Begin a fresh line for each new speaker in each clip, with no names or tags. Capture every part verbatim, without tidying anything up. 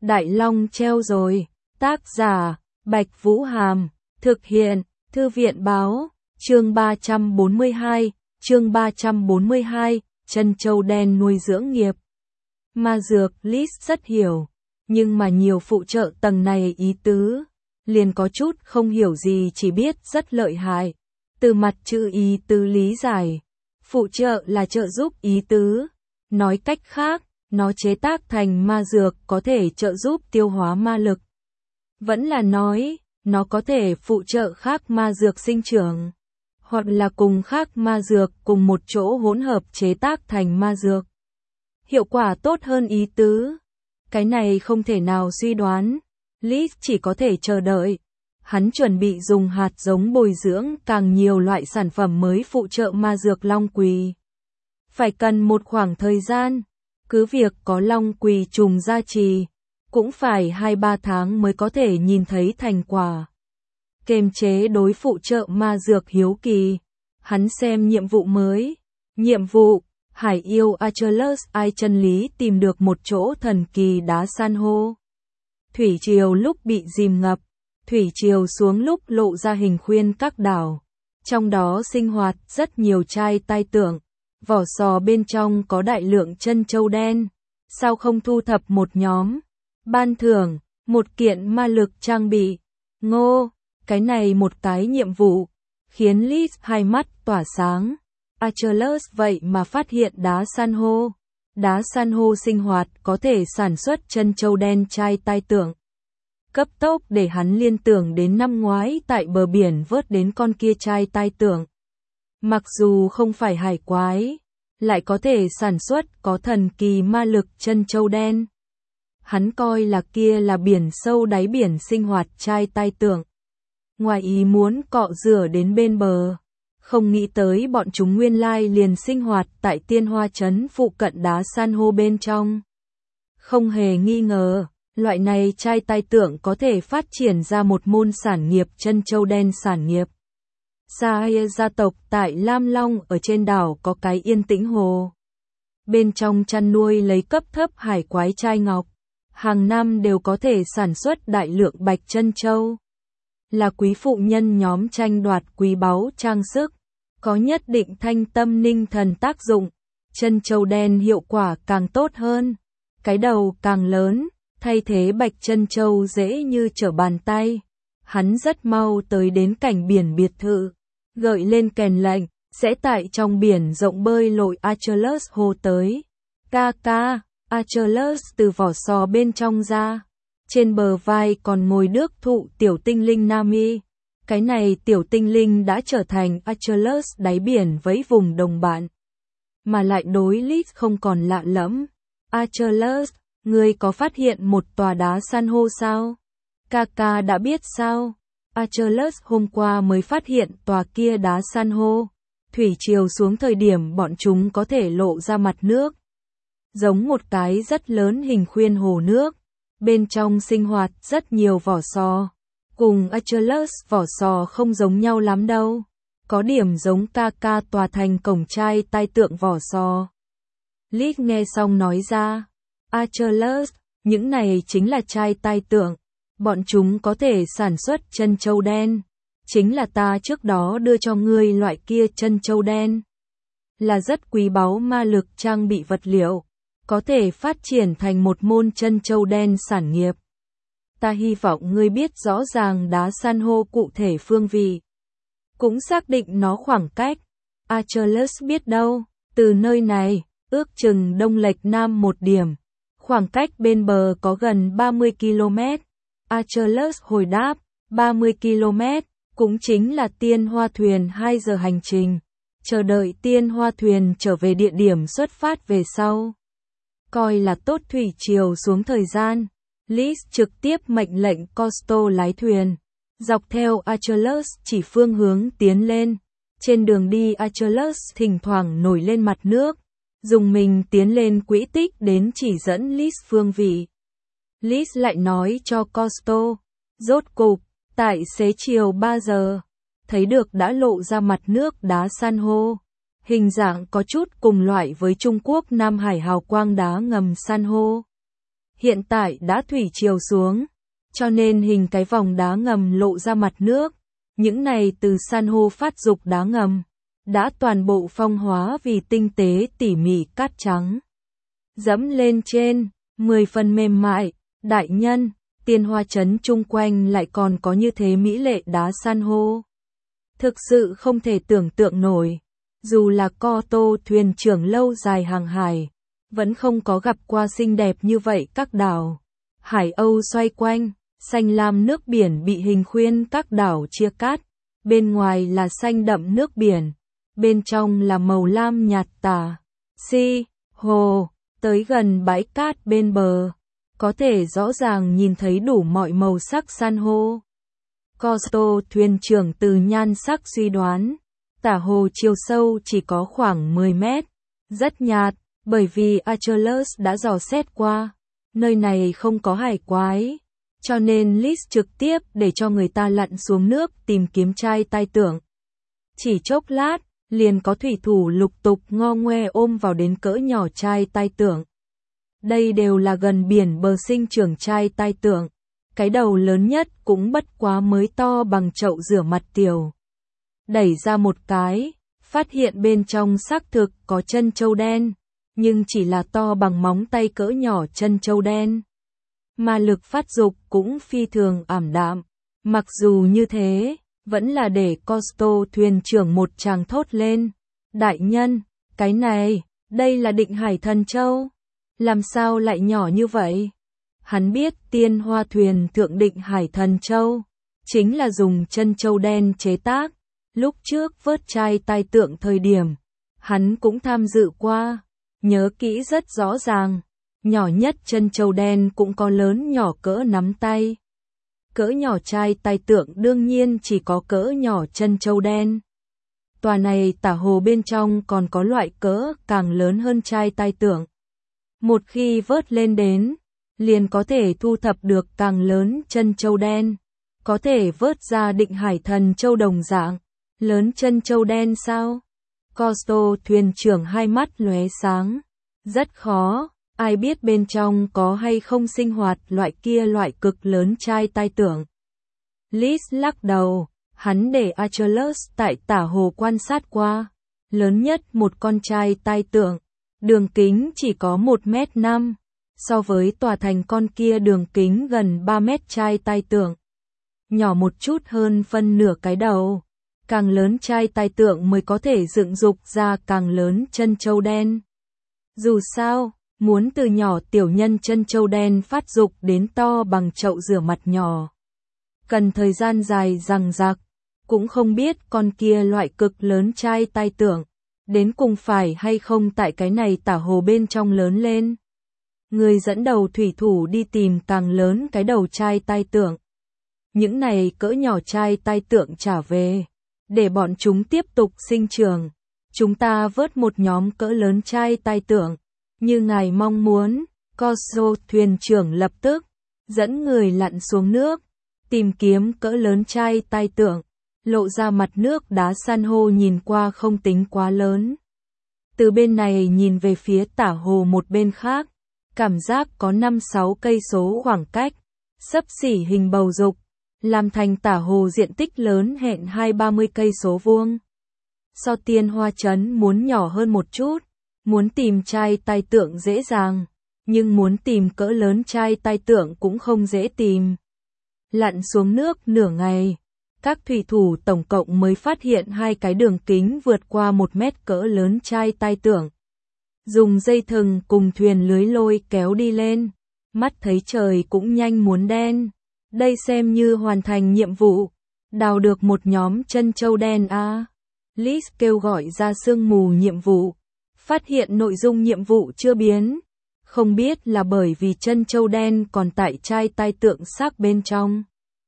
Đại Long treo rồi. Tác giả, Bạch Vũ Hàm. Thực hiện, Thư viện Báo. Chương ba trăm bốn mươi hai. Chương ba trăm bốn mươi hai. Chân châu đen nuôi dưỡng nghiệp. Ma dược Liz rất hiểu. Nhưng mà nhiều phụ trợ tầng này ý tứ. Liền có chút không hiểu gì, chỉ biết rất lợi hại. Từ mặt chữ ý tứ lý giải. Phụ trợ là trợ giúp ý tứ. Nói cách khác, nó chế tác thành ma dược có thể trợ giúp tiêu hóa ma lực. Vẫn là nói, nó có thể phụ trợ khác ma dược sinh trưởng. Hoặc là cùng khác ma dược cùng một chỗ hỗn hợp chế tác thành ma dược. Hiệu quả tốt hơn ý tứ. Cái này không thể nào suy đoán. Liz chỉ có thể chờ đợi. Hắn chuẩn bị dùng hạt giống bồi dưỡng càng nhiều loại sản phẩm mới phụ trợ ma dược long quỳ. Phải cần một khoảng thời gian. Cứ việc có long quỳ trùng gia trì, cũng phải hai ba tháng mới có thể nhìn thấy thành quả. Kiềm chế đối phụ trợ ma dược hiếu kỳ. Hắn xem nhiệm vụ mới. Nhiệm vụ, Hải yêu Achilles ai chân lý tìm được một chỗ thần kỳ đá san hô. Thủy triều lúc bị dìm ngập, thủy triều xuống lúc lộ ra hình khuyên các đảo. Trong đó sinh hoạt rất nhiều trai tai tượng. Vỏ sò bên trong có đại lượng chân châu đen. Sao không thu thập một nhóm? Ban thưởng, một kiện ma lực trang bị. Ngô, cái này một cái nhiệm vụ. Khiến Liz hai mắt tỏa sáng. Achilles vậy mà phát hiện đá san hô. Đá san hô sinh hoạt có thể sản xuất chân châu đen trai tai tượng. Cấp tốc để hắn liên tưởng đến năm ngoái tại bờ biển vớt đến con kia trai tai tượng. Mặc dù không phải hải quái, lại có thể sản xuất có thần kỳ ma lực chân châu đen. Hắn coi là kia là biển sâu đáy biển sinh hoạt trai tai tượng. Ngoài ý muốn cọ rửa đến bên bờ. Không nghĩ tới bọn chúng nguyên lai liền sinh hoạt tại Tiên Hoa Trấn phụ cận đá san hô bên trong. Không hề nghi ngờ, loại này trai tai tượng có thể phát triển ra một môn sản nghiệp chân châu đen sản nghiệp. Sai gia tộc tại Lam Long ở trên đảo có cái yên tĩnh hồ. Bên trong chăn nuôi lấy cấp thấp hải quái trai ngọc. Hàng năm đều có thể sản xuất đại lượng bạch chân châu. Là quý phụ nhân nhóm tranh đoạt quý báu trang sức. Có nhất định thanh tâm ninh thần tác dụng. Chân châu đen hiệu quả càng tốt hơn. Cái đầu càng lớn, thay thế bạch chân châu dễ như trở bàn tay. Hắn rất mau tới đến cảnh biển biệt thự. Gợi lên kèn lệnh, sẽ tại trong biển rộng bơi lội. Achilles hô tới. Ca ca, Achilles từ vỏ sò bên trong ra. Trên bờ vai còn ngồi đước thụ tiểu tinh linh Nami. Cái này tiểu tinh linh đã trở thành Achilles đáy biển với vùng đồng bạn. Mà lại đối Liz không còn lạ lẫm. Achilles, ngươi có phát hiện một tòa đá san hô sao? Kaka đã biết sao? Achilles hôm qua mới phát hiện tòa kia đá san hô. Thủy triều xuống thời điểm bọn chúng có thể lộ ra mặt nước. Giống một cái rất lớn hình khuyên hồ nước. Bên trong sinh hoạt rất nhiều vỏ sò. Cùng Achilles vỏ sò không giống nhau lắm đâu. Có điểm giống Kaka tòa thành cổng trai tai tượng vỏ sò. Liz nghe xong nói ra. Achilles, những này chính là trai tai tượng. Bọn chúng có thể sản xuất chân châu đen. Chính là ta trước đó đưa cho ngươi loại kia chân châu đen. Là rất quý báu ma lực trang bị vật liệu. Có thể phát triển thành một môn chân châu đen sản nghiệp. Ta hy vọng ngươi biết rõ ràng đá san hô cụ thể phương vị. Cũng xác định nó khoảng cách. Achilles biết đâu, từ nơi này, ước chừng đông lệch nam một điểm. Khoảng cách bên bờ có gần ba mươi ki lô mét. Achilles hồi đáp, ba mươi ki lô mét, cũng chính là tiên hoa thuyền hai giờ hành trình. Chờ đợi tiên hoa thuyền trở về địa điểm xuất phát về sau. Coi là tốt thủy triều xuống thời gian. Liz trực tiếp mệnh lệnh Costo lái thuyền. Dọc theo Achilles chỉ phương hướng tiến lên. Trên đường đi Achilles thỉnh thoảng nổi lên mặt nước. Dùng mình tiến lên quỹ tích đến chỉ dẫn Liz phương vị. Liz lại nói cho Costo. Rốt cục, tại xế chiều ba giờ. Thấy được đã lộ ra mặt nước đá san hô. Hình dạng có chút cùng loại với Trung Quốc Nam Hải hào quang đá ngầm san hô. hiện tại đã thủy triều xuống, cho nên hình cái vòng đá ngầm lộ ra mặt nước. Những này từ san hô phát dục đá ngầm, đã toàn bộ phong hóa vì tinh tế tỉ mỉ cát trắng. Dẫm lên trên, mười phần mềm mại, đại nhân, Tiên Hoa Trấn chung quanh lại còn có như thế mỹ lệ đá san hô. Thực sự không thể tưởng tượng nổi, dù là co tô thuyền trưởng lâu dài hàng hải, vẫn không có gặp qua xinh đẹp như vậy các đảo. Hải Âu xoay quanh, xanh lam nước biển bị hình khuyên các đảo chia cắt, bên ngoài là xanh đậm nước biển, bên trong là màu lam nhạt tả. Si, hồ, tới gần bãi cát bên bờ, có thể rõ ràng nhìn thấy đủ mọi màu sắc san hô. Costo thuyền trưởng từ nhan sắc suy đoán, tả hồ chiều sâu chỉ có khoảng mười mét, rất nhạt, bởi vì Achilles đã dò xét qua, nơi này không có hải quái, cho nên Lis trực tiếp để cho người ta lặn xuống nước tìm kiếm trai tai tượng. Chỉ chốc lát, liền có thủy thủ lục tục ngo ngoe ôm vào đến cỡ nhỏ trai tai tượng. Đây đều là gần biển bờ sinh trưởng trai tai tượng, cái đầu lớn nhất cũng bất quá mới to bằng chậu rửa mặt tiểu. Đẩy ra một cái, phát hiện bên trong xác thực có chân trâu đen, nhưng chỉ là to bằng móng tay cỡ nhỏ chân trâu đen. Mà lực phát dục cũng phi thường ảm đạm, mặc dù như thế, vẫn là để Costo thuyền trưởng một tràng thốt lên. Đại nhân, cái này, đây là Định Hải Thần Châu. Làm sao lại nhỏ như vậy? Hắn biết Tiên Hoa thuyền thượng Định Hải Thần Châu, chính là dùng chân trâu đen chế tác. Lúc trước vớt trai tai tượng thời điểm, hắn cũng tham dự qua, nhớ kỹ rất rõ ràng. Nhỏ nhất chân trâu đen cũng có lớn nhỏ cỡ nắm tay. Cỡ nhỏ trai tai tượng đương nhiên chỉ có cỡ nhỏ chân trâu đen. Tòa này tả hồ bên trong còn có loại cỡ càng lớn hơn trai tai tượng. Một khi vớt lên đến, liền có thể thu thập được càng lớn chân trâu đen. Có thể vớt ra Định Hải Thần Châu đồng dạng. Lớn chân trâu đen sao? Costo thuyền trưởng hai mắt lóe sáng. Rất khó, ai biết bên trong có hay không sinh hoạt loại kia loại cực lớn trai tai tượng. Lis lắc đầu, hắn để Achilles tại tả hồ quan sát qua. Lớn nhất một con trai tai tượng, đường kính chỉ có một mét năm, so với tòa thành con kia đường kính gần ba mét trai tai tượng. Nhỏ một chút hơn phân nửa cái đầu. Càng lớn trai tai tượng mới có thể dựng dục ra càng lớn chân trâu đen. Dù sao, muốn từ nhỏ tiểu nhân chân trâu đen phát dục đến to bằng chậu rửa mặt nhỏ, cần thời gian dài dằng dặc, cũng không biết con kia loại cực lớn trai tai tượng, đến cùng phải hay không tại cái này tả hồ bên trong lớn lên. Người dẫn đầu thủy thủ đi tìm càng lớn cái đầu trai tai tượng. Những này cỡ nhỏ trai tai tượng trả về, để bọn chúng tiếp tục sinh trưởng. Chúng ta vớt một nhóm cỡ lớn trai tai tượng, như ngài mong muốn. Costo thuyền trưởng lập tức dẫn người lặn xuống nước, tìm kiếm cỡ lớn trai tai tượng, lộ ra mặt nước đá san hô nhìn qua không tính quá lớn. Từ bên này nhìn về phía tả hồ một bên khác, cảm giác có năm sáu cây số khoảng cách, xấp xỉ hình bầu dục, làm thành tả hồ diện tích lớn hẹn hai ba mươi cây số vuông. So Tiên Hoa Trấn muốn nhỏ hơn một chút, muốn tìm trai tai tượng dễ dàng, nhưng muốn tìm cỡ lớn trai tai tượng cũng không dễ tìm. Lặn xuống nước nửa ngày, các thủy thủ tổng cộng mới phát hiện hai cái đường kính vượt qua một mét cỡ lớn trai tai tượng. Dùng dây thừng cùng thuyền lưới lôi kéo đi lên, mắt thấy trời cũng nhanh muốn đen. Đây xem như hoàn thành nhiệm vụ, đào được một nhóm chân trâu đen a. À. Lis kêu gọi ra sương mù nhiệm vụ, phát hiện nội dung nhiệm vụ chưa biến, không biết là bởi vì chân trâu đen còn tại trai tai tượng xác bên trong,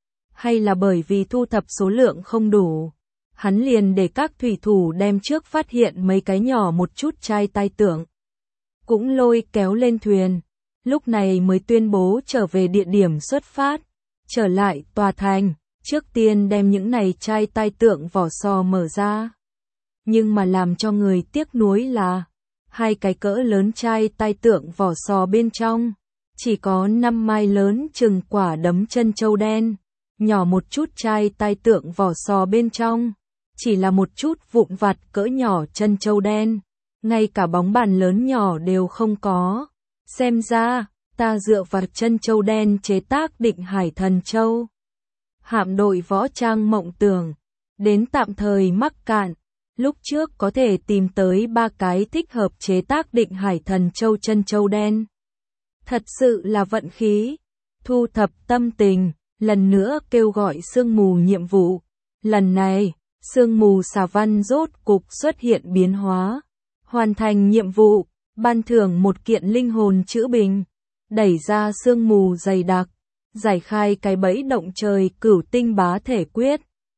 hay là bởi vì thu thập số lượng không đủ. Hắn liền để các thủy thủ đem trước phát hiện mấy cái nhỏ một chút trai tai tượng, cũng lôi kéo lên thuyền, lúc này mới tuyên bố trở về địa điểm xuất phát. Trở lại tòa thành, trước tiên đem những này trai tai tượng vỏ sò mở ra. Nhưng mà làm cho người tiếc nuối là, hai cái cỡ lớn trai tai tượng vỏ sò bên trong, chỉ có năm mai lớn chừng quả đấm chân châu đen, nhỏ một chút chai tai tượng vỏ sò bên trong, chỉ là một chút vụn vặt cỡ nhỏ chân châu đen, ngay cả bóng bàn lớn nhỏ đều không có. Xem ra, ta dựa vào chân châu đen chế tác Định Hải Thần Châu. Hạm đội võ trang mộng tưởng, đến tạm thời mắc cạn, lúc trước có thể tìm tới ba cái thích hợp chế tác Định Hải Thần Châu chân châu đen. Thật sự là vận khí. Thu thập tâm tình, lần nữa kêu gọi sương mù nhiệm vụ. Lần này, sương mù xà văn rốt cục xuất hiện biến hóa. Hoàn thành nhiệm vụ, ban thưởng một kiện linh hồn chữ bình. Đẩy ra sương mù dày đặc, giải khai cái bẫy động trời cửu tinh bá thể quyết.